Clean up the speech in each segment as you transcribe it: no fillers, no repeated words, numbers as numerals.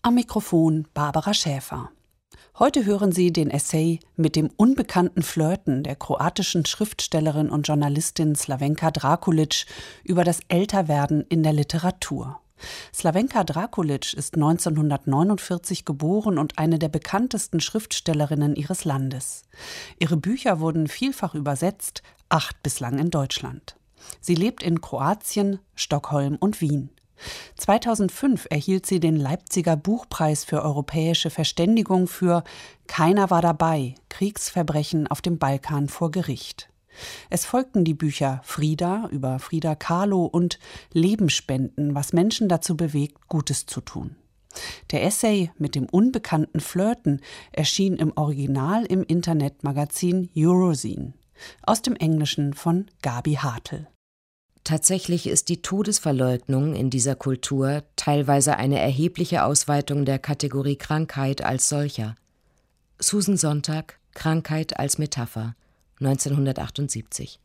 Am Mikrofon Barbara Schäfer. Heute hören Sie den Essay Mit dem unbekannten Flirten der kroatischen Schriftstellerin und Journalistin Slavenka Drakulic über das Älterwerden in der Literatur. Slavenka Drakulic ist 1949 geboren und eine der bekanntesten Schriftstellerinnen ihres Landes. Ihre Bücher wurden vielfach übersetzt, 8 bislang in Deutschland. Sie lebt in Kroatien, Stockholm und Wien. 2005 erhielt sie den Leipziger Buchpreis für europäische Verständigung für Keiner war dabei, Kriegsverbrechen auf dem Balkan vor Gericht. Es folgten die Bücher Frida über Frida Kahlo und Lebensspenden, was Menschen dazu bewegt, Gutes zu tun. Der Essay Mit dem unbekannten Flirten erschien im Original im Internetmagazin Eurozine, aus dem Englischen von Gabi Hartl. Tatsächlich ist die Todesverleugnung in dieser Kultur teilweise eine erhebliche Ausweitung der Kategorie Krankheit als solcher. Susan Sontag, Krankheit als Metapher, 1978.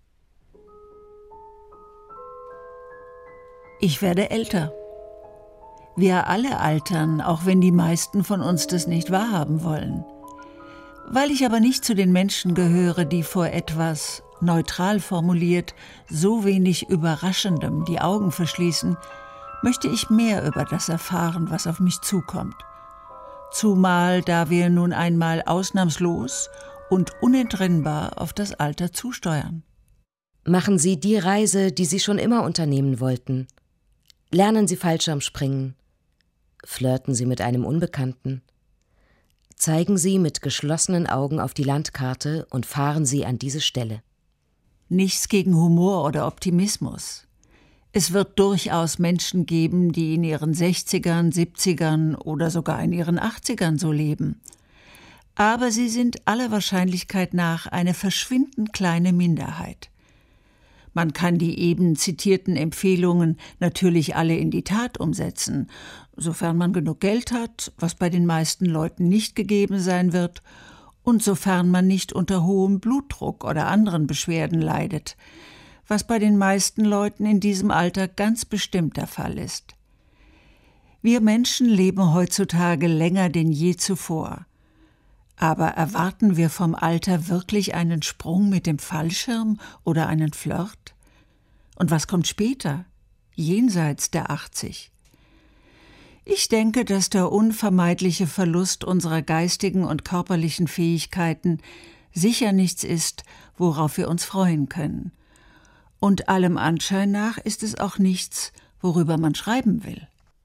Ich werde älter. Wir alle altern, auch wenn die meisten von uns das nicht wahrhaben wollen. Weil ich aber nicht zu den Menschen gehöre, die vor etwas, neutral formuliert, so wenig Überraschendem die Augen verschließen, möchte ich mehr über das erfahren, was auf mich zukommt. Zumal, da wir nun einmal ausnahmslos und unentrinnbar auf das Alter zusteuern. Machen Sie die Reise, die Sie schon immer unternehmen wollten. Lernen Sie Fallschirmspringen. Flirten Sie mit einem Unbekannten. Zeigen Sie mit geschlossenen Augen auf die Landkarte und fahren Sie an diese Stelle. Nichts gegen Humor oder Optimismus. Es wird durchaus Menschen geben, die in ihren 60ern, 70ern oder sogar in ihren 80ern so leben. Aber sie sind aller Wahrscheinlichkeit nach eine verschwindend kleine Minderheit. Man kann die eben zitierten Empfehlungen natürlich alle in die Tat umsetzen, sofern man genug Geld hat, was bei den meisten Leuten nicht gegeben sein wird, und sofern man nicht unter hohem Blutdruck oder anderen Beschwerden leidet, was bei den meisten Leuten in diesem Alter ganz bestimmt der Fall ist. Wir Menschen leben heutzutage länger denn je zuvor. Aber erwarten wir vom Alter wirklich einen Sprung mit dem Fallschirm oder einen Flirt? Und was kommt später, jenseits der 80? Ich denke, dass der unvermeidliche Verlust unserer geistigen und körperlichen Fähigkeiten sicher nichts ist, worauf wir uns freuen können. Und allem Anschein nach ist es auch nichts, worüber man schreiben will.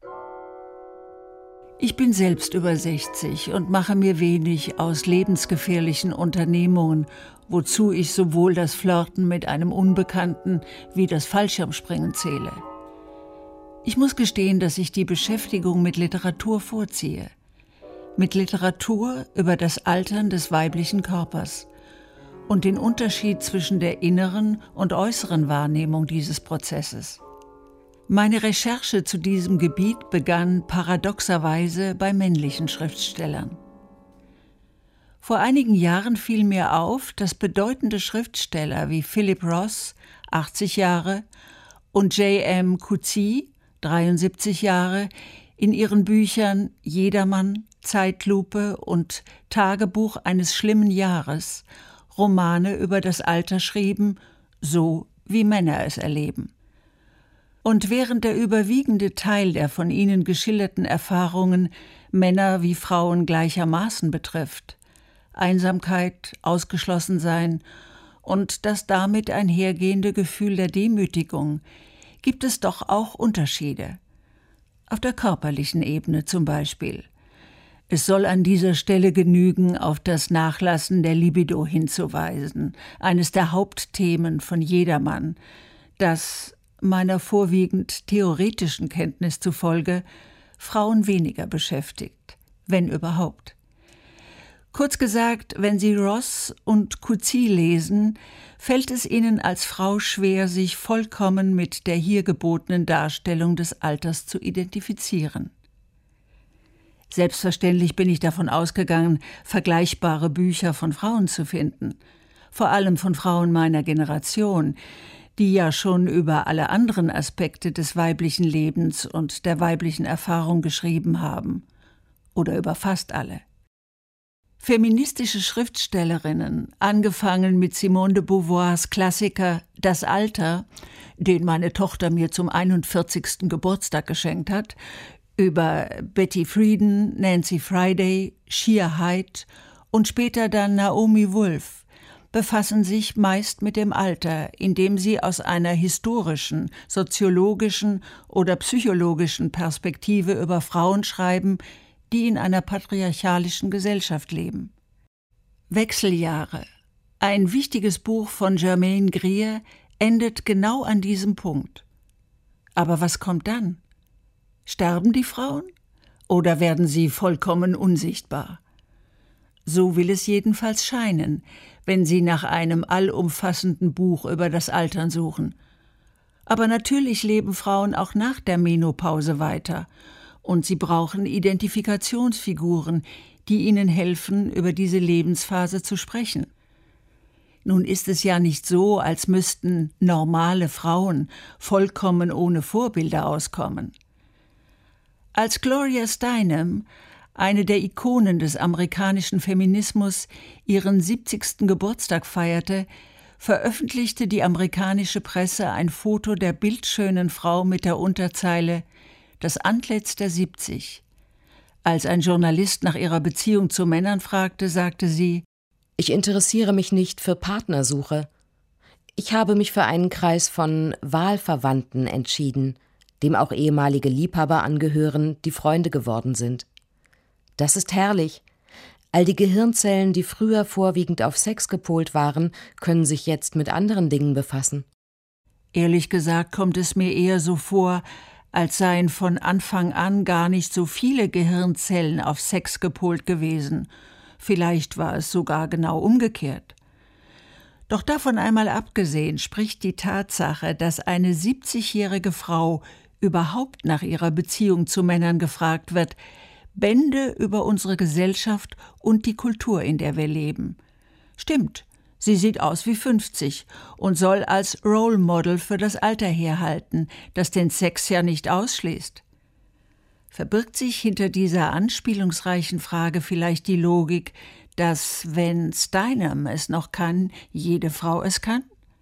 Ich bin selbst über 60 und mache mir wenig aus lebensgefährlichen Unternehmungen, wozu ich sowohl das Flirten mit einem Unbekannten wie das Fallschirmspringen zähle. Ich muss gestehen, dass ich die Beschäftigung mit Literatur vorziehe. Mit Literatur über das Altern des weiblichen Körpers und den Unterschied zwischen der inneren und äußeren Wahrnehmung dieses Prozesses. Meine Recherche zu diesem Gebiet begann paradoxerweise bei männlichen Schriftstellern. Vor einigen Jahren fiel mir auf, dass bedeutende Schriftsteller wie Philip Roth, 80 Jahre, und J.M. Coetzee, 73 Jahre, in ihren Büchern Jedermann, Zeitlupe und Tagebuch eines schlimmen Jahres Romane über das Alter schrieben, so wie Männer es erleben. Und während der überwiegende Teil der von ihnen geschilderten Erfahrungen Männer wie Frauen gleichermaßen betrifft, Einsamkeit, Ausgeschlossensein und das damit einhergehende Gefühl der Demütigung, gibt es doch auch Unterschiede. Auf der körperlichen Ebene zum Beispiel. Es soll an dieser Stelle genügen, auf das Nachlassen der Libido hinzuweisen, eines der Hauptthemen von Jedermann, das, meiner vorwiegend theoretischen Kenntnis zufolge, Frauen weniger beschäftigt, wenn überhaupt. Kurz gesagt, wenn Sie Ross und Coetzee lesen, fällt es Ihnen als Frau schwer, sich vollkommen mit der hier gebotenen Darstellung des Alters zu identifizieren. Selbstverständlich bin ich davon ausgegangen, vergleichbare Bücher von Frauen zu finden, vor allem von Frauen meiner Generation, die ja schon über alle anderen Aspekte des weiblichen Lebens und der weiblichen Erfahrung geschrieben haben. oder über fast alle. Feministische Schriftstellerinnen, angefangen mit Simone de Beauvoirs Klassiker »Das Alter«, den meine Tochter mir zum 41. Geburtstag geschenkt hat, über Betty Friedan, Nancy Friday, Shia Hyde und später dann Naomi Wolf, befassen sich meist mit dem Alter, indem sie aus einer historischen, soziologischen oder psychologischen Perspektive über Frauen schreiben, die in einer patriarchalischen Gesellschaft leben. Wechseljahre, ein wichtiges Buch von Germaine Greer, endet genau an diesem Punkt. Aber was kommt dann? Sterben die Frauen? Oder werden sie vollkommen unsichtbar? So will es jedenfalls scheinen, wenn Sie nach einem allumfassenden Buch über das Altern suchen. Aber natürlich leben Frauen auch nach der Menopause weiter. Und sie brauchen Identifikationsfiguren, die ihnen helfen, über diese Lebensphase zu sprechen. Nun ist es ja nicht so, als müssten normale Frauen vollkommen ohne Vorbilder auskommen. Als Gloria Steinem, eine der Ikonen des amerikanischen Feminismus, ihren 70. Geburtstag feierte, veröffentlichte die amerikanische Presse ein Foto der bildschönen Frau mit der Unterzeile »Das Antlitz der 70«. Als ein Journalist nach ihrer Beziehung zu Männern fragte, sagte sie: »Ich interessiere mich nicht für Partnersuche. Ich habe mich für einen Kreis von Wahlverwandten entschieden, dem auch ehemalige Liebhaber angehören, die Freunde geworden sind. Das ist herrlich. All die Gehirnzellen, die früher vorwiegend auf Sex gepolt waren, können sich jetzt mit anderen Dingen befassen.« Ehrlich gesagt kommt es mir eher so vor, als seien von Anfang an gar nicht so viele Gehirnzellen auf Sex gepolt gewesen. Vielleicht war es sogar genau umgekehrt. Doch davon einmal abgesehen spricht die Tatsache, dass eine 70-jährige Frau überhaupt nach ihrer Beziehung zu Männern gefragt wird, Bände über unsere Gesellschaft und die Kultur, in der wir leben. Stimmt, sie sieht aus wie 50 und soll als Role Model für das Alter herhalten, das den Sex ja nicht ausschließt. Verbirgt sich hinter dieser anspielungsreichen Frage vielleicht die Logik, dass, wenn Steinem es noch kann, jede Frau es kann?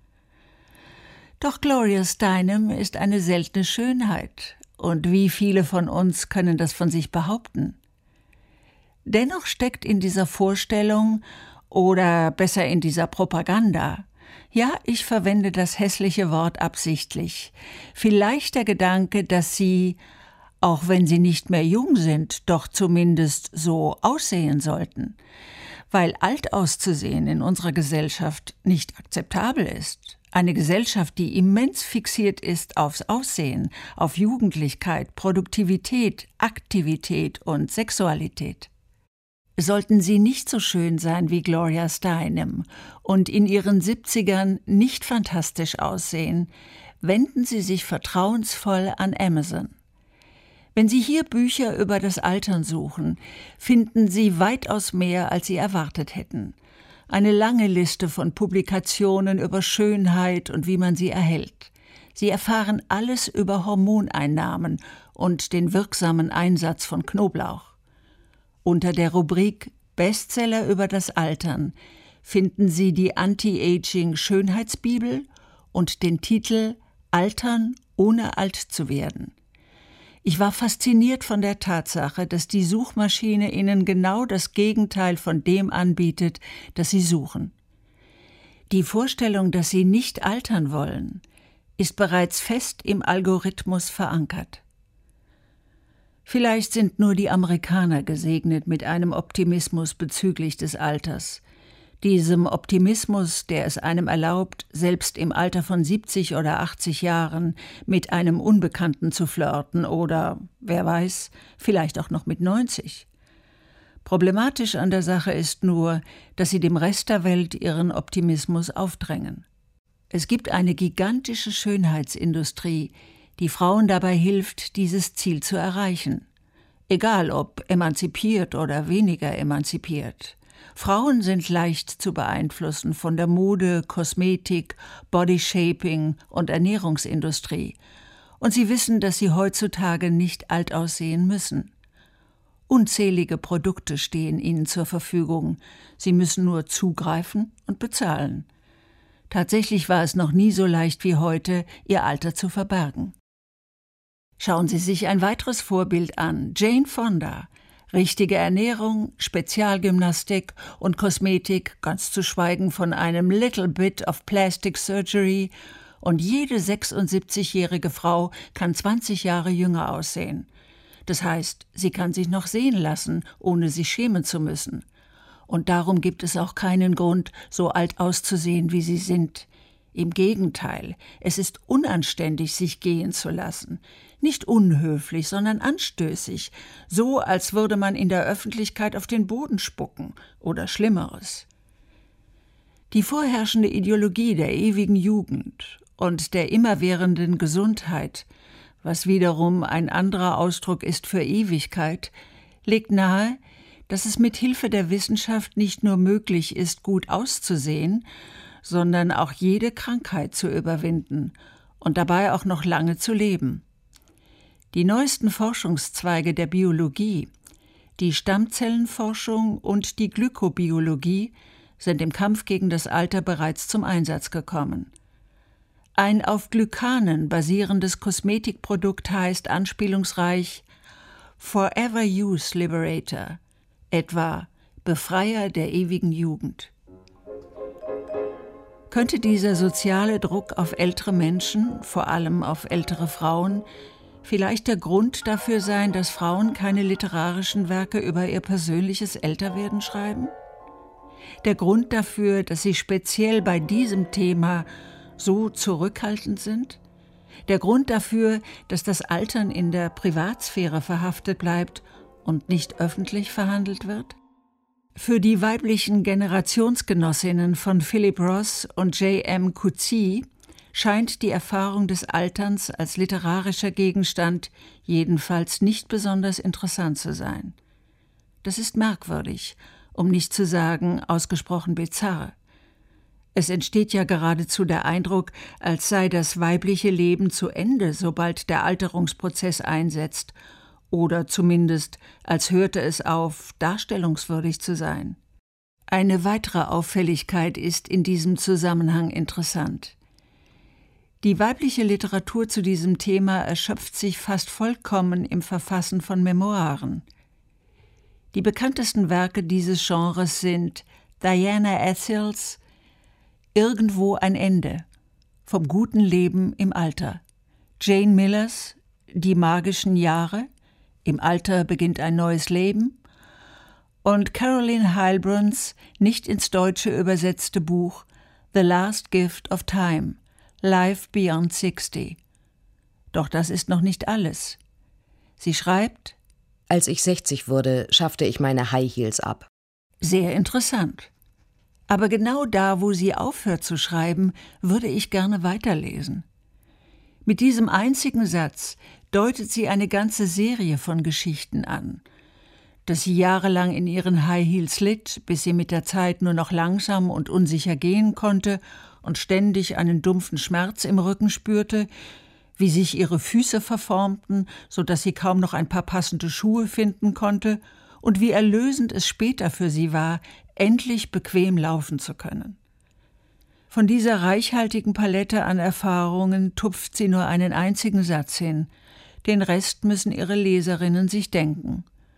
Doch Gloria Steinem ist eine seltene Schönheit. Und wie viele von uns können das von sich behaupten? Dennoch steckt in dieser Vorstellung oder besser in dieser Propaganda, ja, ich verwende das hässliche Wort absichtlich, vielleicht der Gedanke, dass sie, auch wenn sie nicht mehr jung sind, doch zumindest so aussehen sollten, weil alt auszusehen in unserer Gesellschaft nicht akzeptabel ist. Eine Gesellschaft, die immens fixiert ist aufs Aussehen, auf Jugendlichkeit, Produktivität, Aktivität und Sexualität. Sollten sie nicht so schön sein wie Gloria Steinem und in ihren 70ern nicht fantastisch aussehen, wenden Sie sich vertrauensvoll an Amazon. Wenn Sie hier Bücher über das Altern suchen, finden Sie weitaus mehr, als Sie erwartet hätten. Eine lange Liste von Publikationen über Schönheit und wie man sie erhält. Sie erfahren alles über Hormoneinnahmen und den wirksamen Einsatz von Knoblauch. Unter der Rubrik Bestseller über das Altern finden Sie die Anti-Aging-Schönheitsbibel und den Titel Altern ohne alt zu werden. Ich war fasziniert von der Tatsache, dass die Suchmaschine Ihnen genau das Gegenteil von dem anbietet, das Sie suchen. Die Vorstellung, dass Sie nicht altern wollen, ist bereits fest im Algorithmus verankert. Vielleicht sind nur die Amerikaner gesegnet mit einem Optimismus bezüglich des Alters. Diesem Optimismus, der es einem erlaubt, selbst im Alter von 70 oder 80 Jahren mit einem Unbekannten zu flirten oder, wer weiß, vielleicht auch noch mit 90. Problematisch an der Sache ist nur, dass sie dem Rest der Welt ihren Optimismus aufdrängen. Es gibt eine gigantische Schönheitsindustrie, die Frauen dabei hilft, dieses Ziel zu erreichen. Egal ob emanzipiert oder weniger emanzipiert. Frauen sind leicht zu beeinflussen von der Mode, Kosmetik, Bodyshaping und Ernährungsindustrie. Und sie wissen, dass sie heutzutage nicht alt aussehen müssen. Unzählige Produkte stehen ihnen zur Verfügung. Sie müssen nur zugreifen und bezahlen. Tatsächlich war es noch nie so leicht wie heute, ihr Alter zu verbergen. Schauen Sie sich ein weiteres Vorbild an, Jane Fonda. Richtige Ernährung, Spezialgymnastik und Kosmetik, ganz zu schweigen von einem little bit of plastic surgery, und jede 76-jährige Frau kann 20 Jahre jünger aussehen. Das heißt, sie kann sich noch sehen lassen, ohne sich schämen zu müssen. Und darum gibt es auch keinen Grund, so alt auszusehen, wie sie sind. Im Gegenteil, es ist unanständig, sich gehen zu lassen. Nicht unhöflich, sondern anstößig, so als würde man in der Öffentlichkeit auf den Boden spucken oder Schlimmeres. Die vorherrschende Ideologie der ewigen Jugend und der immerwährenden Gesundheit, was wiederum ein anderer Ausdruck ist für Ewigkeit, legt nahe, dass es mit Hilfe der Wissenschaft nicht nur möglich ist, gut auszusehen, sondern auch jede Krankheit zu überwinden und dabei auch noch lange zu leben. Die neuesten Forschungszweige der Biologie, die Stammzellenforschung und die Glykobiologie, sind im Kampf gegen das Alter bereits zum Einsatz gekommen. Ein auf Glykanen basierendes Kosmetikprodukt heißt anspielungsreich Forever Youth Liberator, etwa Befreier der ewigen Jugend. Könnte dieser soziale Druck auf ältere Menschen, vor allem auf ältere Frauen, vielleicht der Grund dafür sein, dass Frauen keine literarischen Werke über ihr persönliches Älterwerden schreiben? Der Grund dafür, dass sie speziell bei diesem Thema so zurückhaltend sind? Der Grund dafür, dass das Altern in der Privatsphäre verhaftet bleibt und nicht öffentlich verhandelt wird? Für die weiblichen Generationsgenossinnen von Philip Roth und J.M. Coetzee scheint die Erfahrung des Alterns als literarischer Gegenstand jedenfalls nicht besonders interessant zu sein. Das ist merkwürdig, um nicht zu sagen ausgesprochen bizarr. Es entsteht ja geradezu der Eindruck, als sei das weibliche Leben zu Ende, sobald der Alterungsprozess einsetzt, oder zumindest als hörte es auf, darstellungswürdig zu sein. Eine weitere Auffälligkeit ist in diesem Zusammenhang interessant. Die weibliche Literatur zu diesem Thema erschöpft sich fast vollkommen im Verfassen von Memoiren. Die bekanntesten Werke dieses Genres sind Diana Essels Irgendwo ein Ende, vom guten Leben im Alter, Jane Millers Die magischen Jahre, Im Alter beginnt ein neues Leben und Caroline Heilbruns nicht ins Deutsche übersetzte Buch The Last Gift of Time, Life Beyond 60. Doch das ist noch nicht alles. Sie schreibt: Als ich 60 wurde, schaffte ich meine High Heels ab. Sehr interessant. Aber genau da, wo sie aufhört zu schreiben, würde ich gerne weiterlesen. Mit diesem einzigen Satz deutet sie eine ganze Serie von Geschichten an. Dass sie jahrelang in ihren High Heels litt, bis sie mit der Zeit nur noch langsam und unsicher gehen konnte und ständig einen dumpfen Schmerz im Rücken spürte, wie sich ihre Füße verformten, sodass sie kaum noch ein paar passende Schuhe finden konnte, und wie erlösend es später für sie war, endlich bequem laufen zu können. Von dieser reichhaltigen Palette an Erfahrungen tupft sie nur einen einzigen Satz hin. Den Rest müssen ihre Leserinnen sich denken.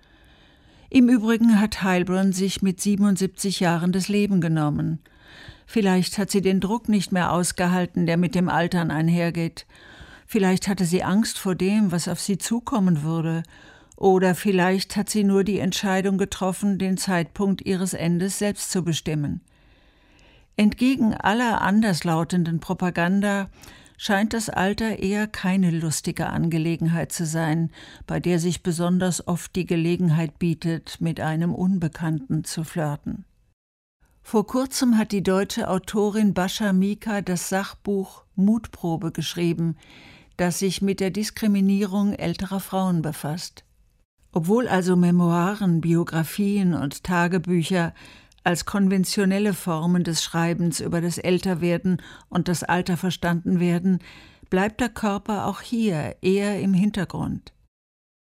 Im Übrigen hat Heilbrun sich mit 77 Jahren das Leben genommen. Vielleicht hat sie den Druck nicht mehr ausgehalten, der mit dem Altern einhergeht. Vielleicht hatte sie Angst vor dem, was auf sie zukommen würde. Oder vielleicht hat sie nur die Entscheidung getroffen, den Zeitpunkt ihres Endes selbst zu bestimmen. Entgegen aller anderslautenden Propaganda scheint das Alter eher keine lustige Angelegenheit zu sein, bei der sich besonders oft die Gelegenheit bietet, mit einem Unbekannten zu flirten. Vor kurzem hat die deutsche Autorin Bascha Mika das Sachbuch Mutprobe geschrieben, das sich mit der Diskriminierung älterer Frauen befasst. Obwohl also Memoiren, Biografien und Tagebücher als konventionelle Formen des Schreibens über das Älterwerden und das Alter verstanden werden, bleibt der Körper auch hier eher im Hintergrund.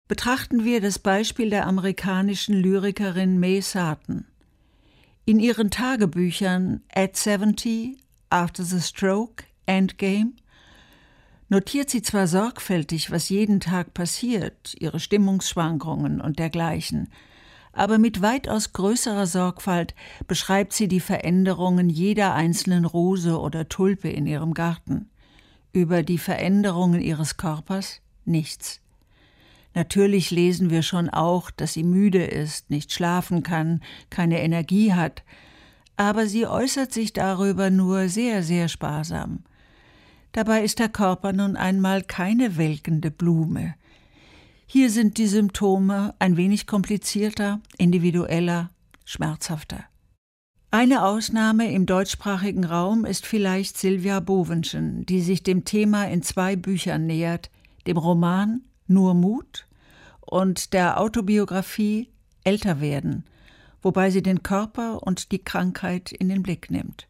Betrachten wir das Beispiel der amerikanischen Lyrikerin May Sarton. In ihren Tagebüchern At 70, After the Stroke, Endgame notiert sie zwar sorgfältig, was jeden Tag passiert, ihre Stimmungsschwankungen und dergleichen, aber mit weitaus größerer Sorgfalt beschreibt sie die Veränderungen jeder einzelnen Rose oder Tulpe in ihrem Garten. Über die Veränderungen ihres Körpers nichts. Natürlich lesen wir schon auch, dass sie müde ist, nicht schlafen kann, keine Energie hat, aber sie äußert sich darüber nur sehr, sehr sparsam. Dabei ist der Körper nun einmal keine welkende Blume. Hier sind die Symptome ein wenig komplizierter, individueller, schmerzhafter. Eine Ausnahme im deutschsprachigen Raum ist vielleicht Sylvia Bovenschen, die sich dem Thema in 2 Büchern nähert, dem Roman Nur Mut und der Autobiografie Älter werden, wobei sie den Körper und die Krankheit in den Blick nimmt.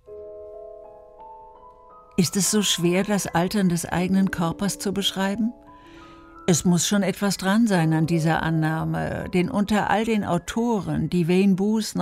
Ist es so schwer, das Altern des eigenen Körpers zu beschreiben? Es muss schon etwas dran sein an dieser Annahme, denn unter all den Autoren, die Wayne Booth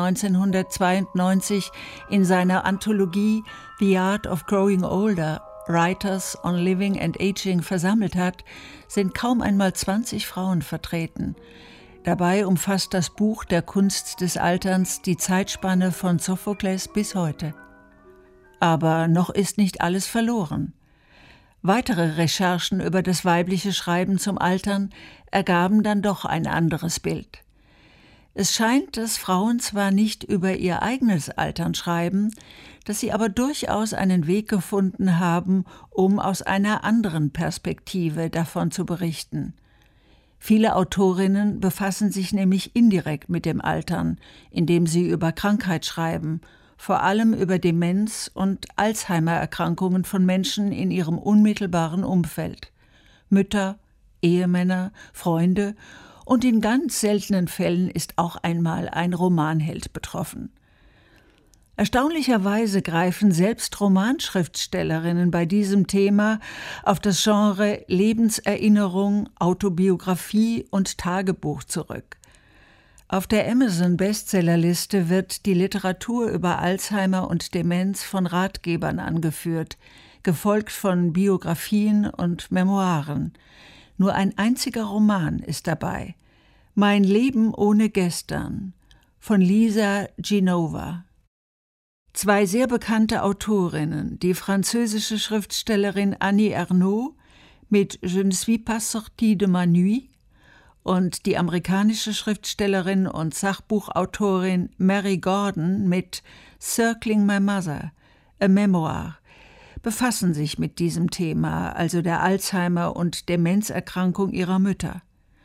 1992 in seiner Anthologie The Art of Growing Older, Writers on Living and Aging versammelt hat, sind kaum einmal 20 Frauen vertreten. Dabei umfasst das Buch Der Kunst des Alterns die Zeitspanne von Sophokles bis heute. Aber noch ist nicht alles verloren. Weitere Recherchen über das weibliche Schreiben zum Altern ergaben dann doch ein anderes Bild. Es scheint, dass Frauen zwar nicht über ihr eigenes Altern schreiben, dass sie aber durchaus einen Weg gefunden haben, um aus einer anderen Perspektive davon zu berichten. Viele Autorinnen befassen sich nämlich indirekt mit dem Altern, indem sie über Krankheit schreiben, vor allem über Demenz und Alzheimer-Erkrankungen von Menschen in ihrem unmittelbaren Umfeld. Mütter, Ehemänner, Freunde und in ganz seltenen Fällen ist auch einmal ein Romanheld betroffen. Erstaunlicherweise greifen selbst Romanschriftstellerinnen bei diesem Thema auf das Genre Lebenserinnerung, Autobiografie und Tagebuch zurück. Auf der Amazon-Bestsellerliste wird die Literatur über Alzheimer und Demenz von Ratgebern angeführt, gefolgt von Biografien und Memoiren. Nur ein einziger Roman ist dabei: Mein Leben ohne Gestern von Lisa Genova. 2 sehr bekannte Autorinnen, die französische Schriftstellerin Annie Ernaux mit Je ne suis pas sortie de ma nuit und die amerikanische Schriftstellerin und Sachbuchautorin Mary Gordon mit Circling My Mother, a Memoir, befassen sich mit diesem Thema, also der Alzheimer- und Demenzerkrankung ihrer Mütter.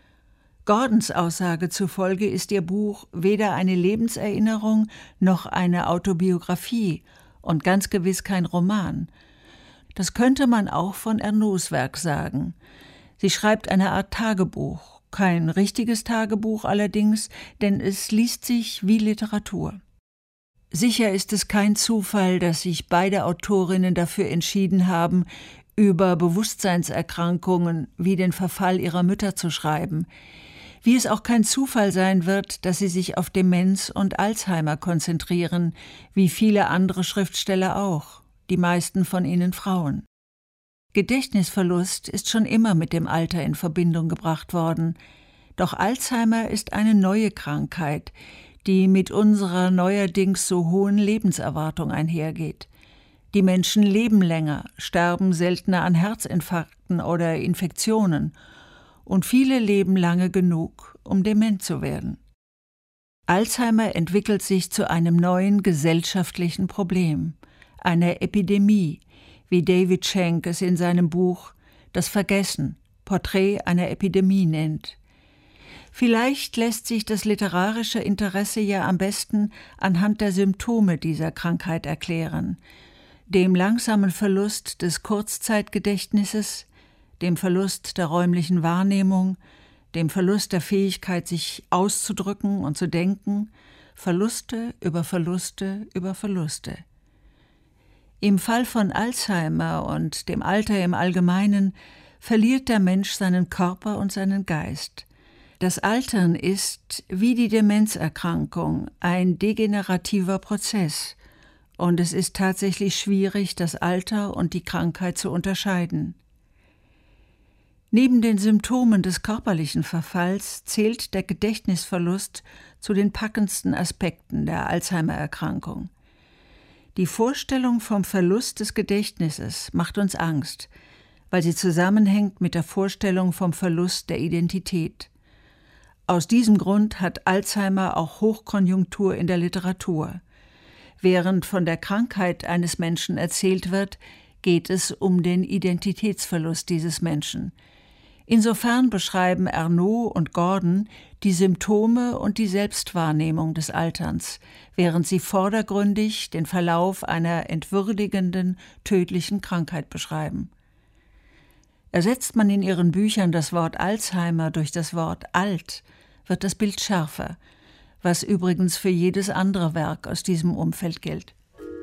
Gordons Aussage zufolge ist ihr Buch weder eine Lebenserinnerung noch eine Autobiografie und ganz gewiss kein Roman. Das könnte man auch von Ernaux Werk sagen. Sie schreibt eine Art Tagebuch, kein richtiges Tagebuch allerdings, denn es liest sich wie Literatur. Sicher ist es kein Zufall, dass sich beide Autorinnen dafür entschieden haben, über Bewusstseinserkrankungen wie den Verfall ihrer Mütter zu schreiben. Wie es auch kein Zufall sein wird, dass sie sich auf Demenz und Alzheimer konzentrieren, wie viele andere Schriftsteller auch, die meisten von ihnen Frauen. Gedächtnisverlust ist schon immer mit dem Alter in Verbindung gebracht worden. Doch Alzheimer ist eine neue Krankheit, die mit unserer neuerdings so hohen Lebenserwartung einhergeht. Die Menschen leben länger, sterben seltener an Herzinfarkten oder Infektionen und viele leben lange genug, um dement zu werden. Alzheimer entwickelt sich zu einem neuen gesellschaftlichen Problem, einer Epidemie, wie David Schenk es in seinem Buch »Das Vergessen – Porträt einer Epidemie« nennt. Vielleicht lässt sich das literarische Interesse ja am besten anhand der Symptome dieser Krankheit erklären: dem langsamen Verlust des Kurzzeitgedächtnisses, dem Verlust der räumlichen Wahrnehmung, dem Verlust der Fähigkeit, sich auszudrücken und zu denken, Verluste über Verluste über Verluste. Im Fall von Alzheimer und dem Alter im Allgemeinen verliert der Mensch seinen Körper und seinen Geist. Das Altern ist, wie die Demenzerkrankung, ein degenerativer Prozess, und es ist tatsächlich schwierig, das Alter und die Krankheit zu unterscheiden. Neben den Symptomen des körperlichen Verfalls zählt der Gedächtnisverlust zu den packendsten Aspekten der Alzheimer-Erkrankung. Die Vorstellung vom Verlust des Gedächtnisses macht uns Angst, weil sie zusammenhängt mit der Vorstellung vom Verlust der Identität. Aus diesem Grund hat Alzheimer auch Hochkonjunktur in der Literatur. Während von der Krankheit eines Menschen erzählt wird, geht es um den Identitätsverlust dieses Menschen. Insofern beschreiben Ernaud und Gordon die Symptome und die Selbstwahrnehmung des Alterns, während sie vordergründig den Verlauf einer entwürdigenden, tödlichen Krankheit beschreiben. Ersetzt man in ihren Büchern das Wort Alzheimer durch das Wort alt, wird das Bild schärfer, was übrigens für jedes andere Werk aus diesem Umfeld gilt.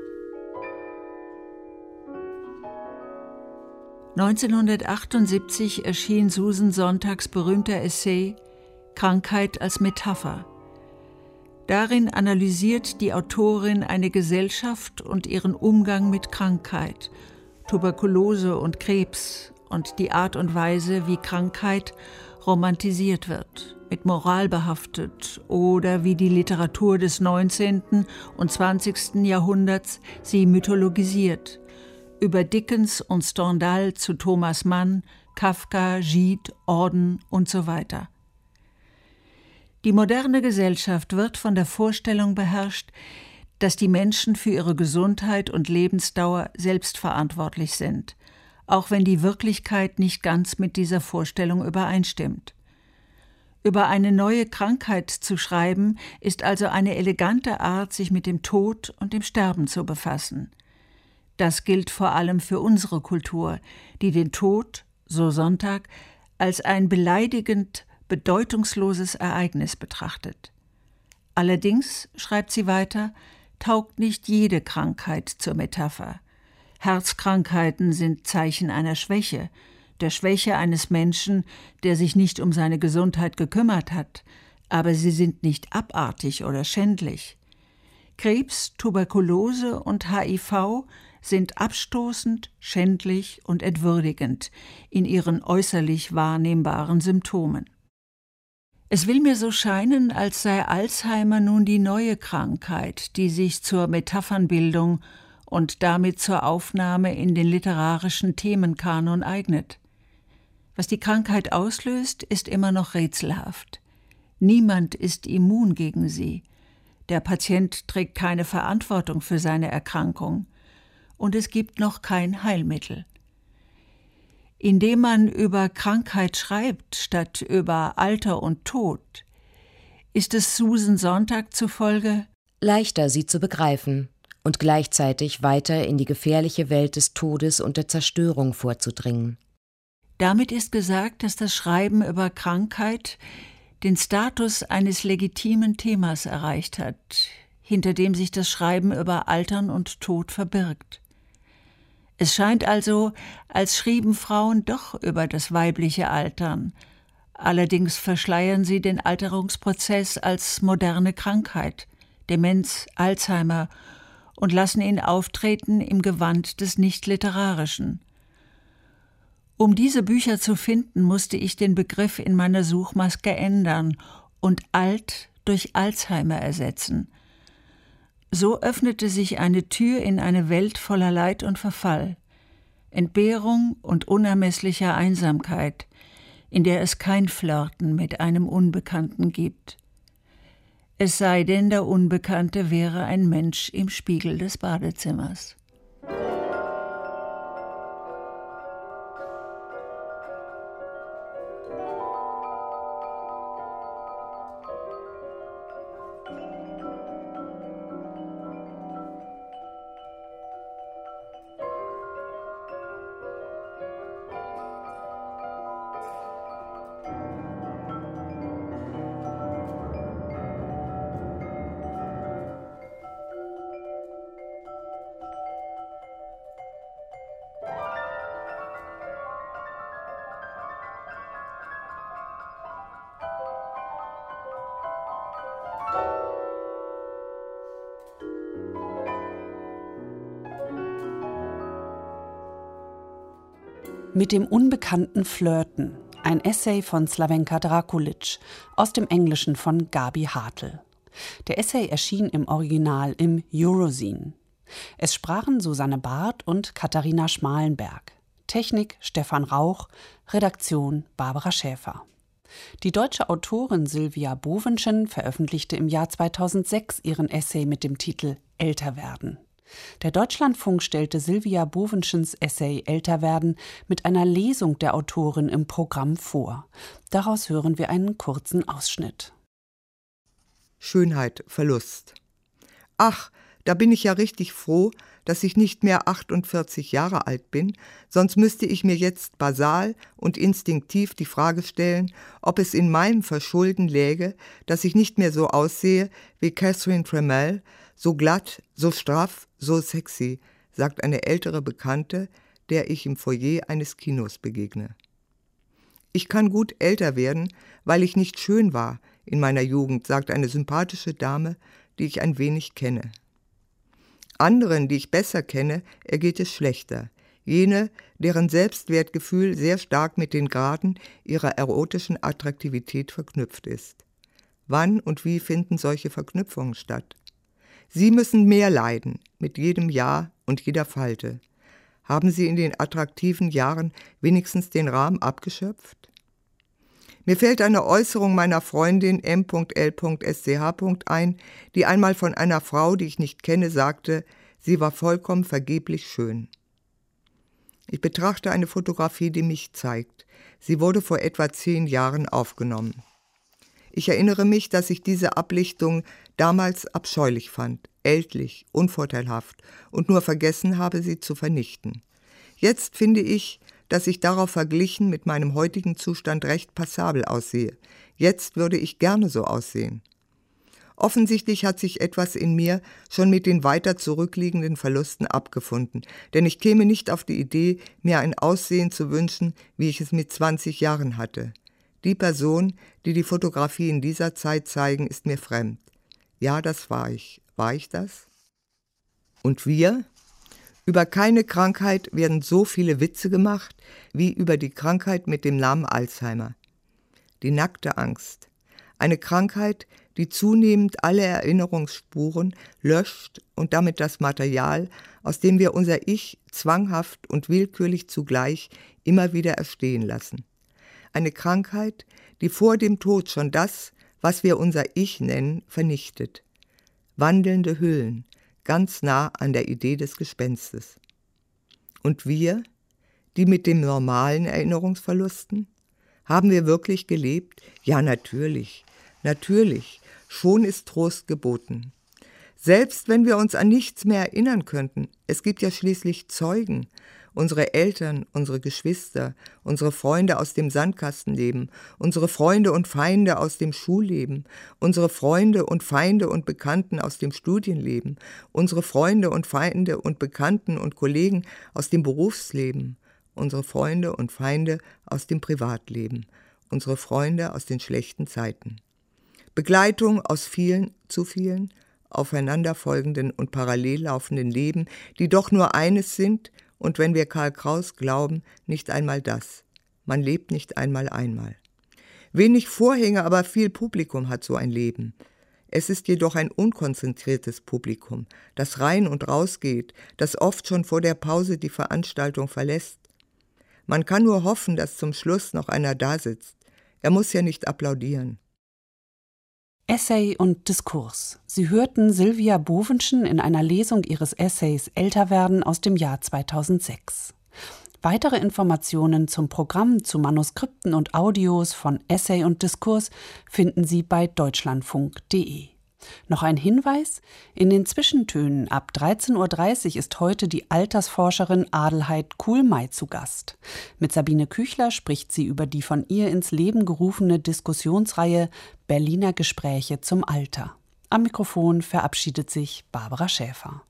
1978 erschien Susan Sontags berühmter Essay »Krankheit als Metapher«. Darin analysiert die Autorin eine Gesellschaft und ihren Umgang mit Krankheit, Tuberkulose und Krebs und die Art und Weise, wie Krankheit romantisiert wird, mit Moral behaftet, oder wie die Literatur des 19. und 20. Jahrhunderts sie mythologisiert, über Dickens und Stendhal zu Thomas Mann, Kafka, Gide, Auden und so weiter. Die moderne Gesellschaft wird von der Vorstellung beherrscht, dass die Menschen für ihre Gesundheit und Lebensdauer selbst verantwortlich sind, auch wenn die Wirklichkeit nicht ganz mit dieser Vorstellung übereinstimmt. Über eine neue Krankheit zu schreiben, ist also eine elegante Art, sich mit dem Tod und dem Sterben zu befassen. Das gilt vor allem für unsere Kultur, die den Tod, so Sonntag, als ein beleidigend bedeutungsloses Ereignis betrachtet. Allerdings, schreibt sie weiter, taugt nicht jede Krankheit zur Metapher. Herzkrankheiten sind Zeichen einer Schwäche, der Schwäche eines Menschen, der sich nicht um seine Gesundheit gekümmert hat, aber sie sind nicht abartig oder schändlich. Krebs, Tuberkulose und HIV sind abstoßend, schändlich und entwürdigend in ihren äußerlich wahrnehmbaren Symptomen. Es will mir so scheinen, als sei Alzheimer nun die neue Krankheit, die sich zur Metaphernbildung und damit zur Aufnahme in den literarischen Themenkanon eignet. Was die Krankheit auslöst, ist immer noch rätselhaft. Niemand ist immun gegen sie. Der Patient trägt keine Verantwortung für seine Erkrankung. Und es gibt noch kein Heilmittel. Indem man über Krankheit schreibt, statt über Alter und Tod, ist es Susan Sonntag zufolge leichter, sie zu begreifen und gleichzeitig weiter in die gefährliche Welt des Todes und der Zerstörung vorzudringen. Damit ist gesagt, dass das Schreiben über Krankheit den Status eines legitimen Themas erreicht hat, hinter dem sich das Schreiben über Altern und Tod verbirgt. Es scheint also, als schrieben Frauen doch über das weibliche Altern. Allerdings verschleiern sie den Alterungsprozess als moderne Krankheit, Demenz, Alzheimer, und lassen ihn auftreten im Gewand des Nicht-Literarischen. Um diese Bücher zu finden, musste ich den Begriff in meiner Suchmaske ändern und alt durch Alzheimer ersetzen. So öffnete sich eine Tür in eine Welt voller Leid und Verfall, Entbehrung und unermesslicher Einsamkeit, in der es kein Flirten mit einem Unbekannten gibt. Es sei denn, der Unbekannte wäre ein Mensch im Spiegel des Badezimmers. Mit dem Unbekannten flirten. Ein Essay von Slawenka Drakulic aus dem Englischen von Gabi Hartl. Der Essay erschien im Original im Eurozine. Es sprachen Susanne Barth und Katharina Schmalenberg. Technik Stefan Rauch, Redaktion Barbara Schäfer. Die deutsche Autorin Sylvia Bovenschen veröffentlichte im Jahr 2006 ihren Essay mit dem Titel »Älter werden«. Der Deutschlandfunk stellte Sylvia Bovenschens Essay »Älter werden« mit einer Lesung der Autorin im Programm vor. Daraus hören wir einen kurzen Ausschnitt. Schönheit, Verlust. Ach, da bin ich ja richtig froh, dass ich nicht mehr 48 Jahre alt bin, sonst müsste ich mir jetzt basal und instinktiv die Frage stellen, ob es in meinem Verschulden läge, dass ich nicht mehr so aussehe wie Catherine Tremell, so glatt, so straff, so sexy, sagt eine ältere Bekannte, der ich im Foyer eines Kinos begegne. Ich kann gut älter werden, weil ich nicht schön war in meiner Jugend, sagt eine sympathische Dame, die ich ein wenig kenne. Anderen, die ich besser kenne, ergeht es schlechter. Jene, deren Selbstwertgefühl sehr stark mit den Graden ihrer erotischen Attraktivität verknüpft ist. Wann und wie finden solche Verknüpfungen statt? Sie müssen mehr leiden, mit jedem Jahr und jeder Falte. Haben Sie in den attraktiven Jahren wenigstens den Rahmen abgeschöpft? Mir fällt eine Äußerung meiner Freundin M.L.sch. ein, die einmal von einer Frau, die ich nicht kenne, sagte, sie war vollkommen vergeblich schön. Ich betrachte eine Fotografie, die mich zeigt. Sie wurde vor etwa 10 Jahren aufgenommen. Ich erinnere mich, dass ich diese Ablichtung damals abscheulich fand, ältlich, unvorteilhaft und nur vergessen habe, sie zu vernichten. Jetzt finde ich, dass ich darauf verglichen mit meinem heutigen Zustand recht passabel aussehe. Jetzt würde ich gerne so aussehen. Offensichtlich hat sich etwas in mir schon mit den weiter zurückliegenden Verlusten abgefunden, denn ich käme nicht auf die Idee, mir ein Aussehen zu wünschen, wie ich es mit 20 Jahren hatte. Die Person, die die Fotografie in dieser Zeit zeigen, ist mir fremd. Ja, das war ich. War ich das? Und wir? Über keine Krankheit werden so viele Witze gemacht, wie über die Krankheit mit dem Namen Alzheimer. Die nackte Angst. Eine Krankheit, die zunehmend alle Erinnerungsspuren löscht und damit das Material, aus dem wir unser Ich zwanghaft und willkürlich zugleich immer wieder erstehen lassen. Eine Krankheit, die vor dem Tod schon das, was wir unser Ich nennen, vernichtet. Wandelnde Hüllen, ganz nah an der Idee des Gespenstes. Und wir, die mit den normalen Erinnerungsverlusten? Haben wir wirklich gelebt? Ja, natürlich, natürlich, schon ist Trost geboten. Selbst wenn wir uns an nichts mehr erinnern könnten, es gibt ja schließlich Zeugen, unsere Eltern, unsere Geschwister, unsere Freunde aus dem Sandkastenleben, unsere Freunde und Feinde aus dem Schulleben, unsere Freunde und Feinde und Bekannten aus dem Studienleben, unsere Freunde und Feinde und Bekannten und Kollegen aus dem Berufsleben, unsere Freunde und Feinde aus dem Privatleben, unsere Freunde aus den schlechten Zeiten. Begleitung aus vielen, zu vielen, aufeinanderfolgenden und parallel laufenden Leben, die doch nur eines sind, und wenn wir Karl Kraus glauben, nicht einmal das. Man lebt nicht einmal. Wenig Vorhänge, aber viel Publikum hat so ein Leben. Es ist jedoch ein unkonzentriertes Publikum, das rein und raus geht, das oft schon vor der Pause die Veranstaltung verlässt. Man kann nur hoffen, dass zum Schluss noch einer da sitzt. Er muss ja nicht applaudieren. Essay und Diskurs. Sie hörten Sylvia Bovenschen in einer Lesung ihres Essays »Älter werden« aus dem Jahr 2006. Weitere Informationen zum Programm, zu Manuskripten und Audios von Essay und Diskurs finden Sie bei deutschlandfunk.de. Noch ein Hinweis: In den Zwischentönen ab 13:30 Uhr ist heute die Altersforscherin Adelheid Kuhlmey zu Gast. Mit Sabine Küchler spricht sie über die von ihr ins Leben gerufene Diskussionsreihe Berliner Gespräche zum Alter. Am Mikrofon verabschiedet sich Barbara Schäfer.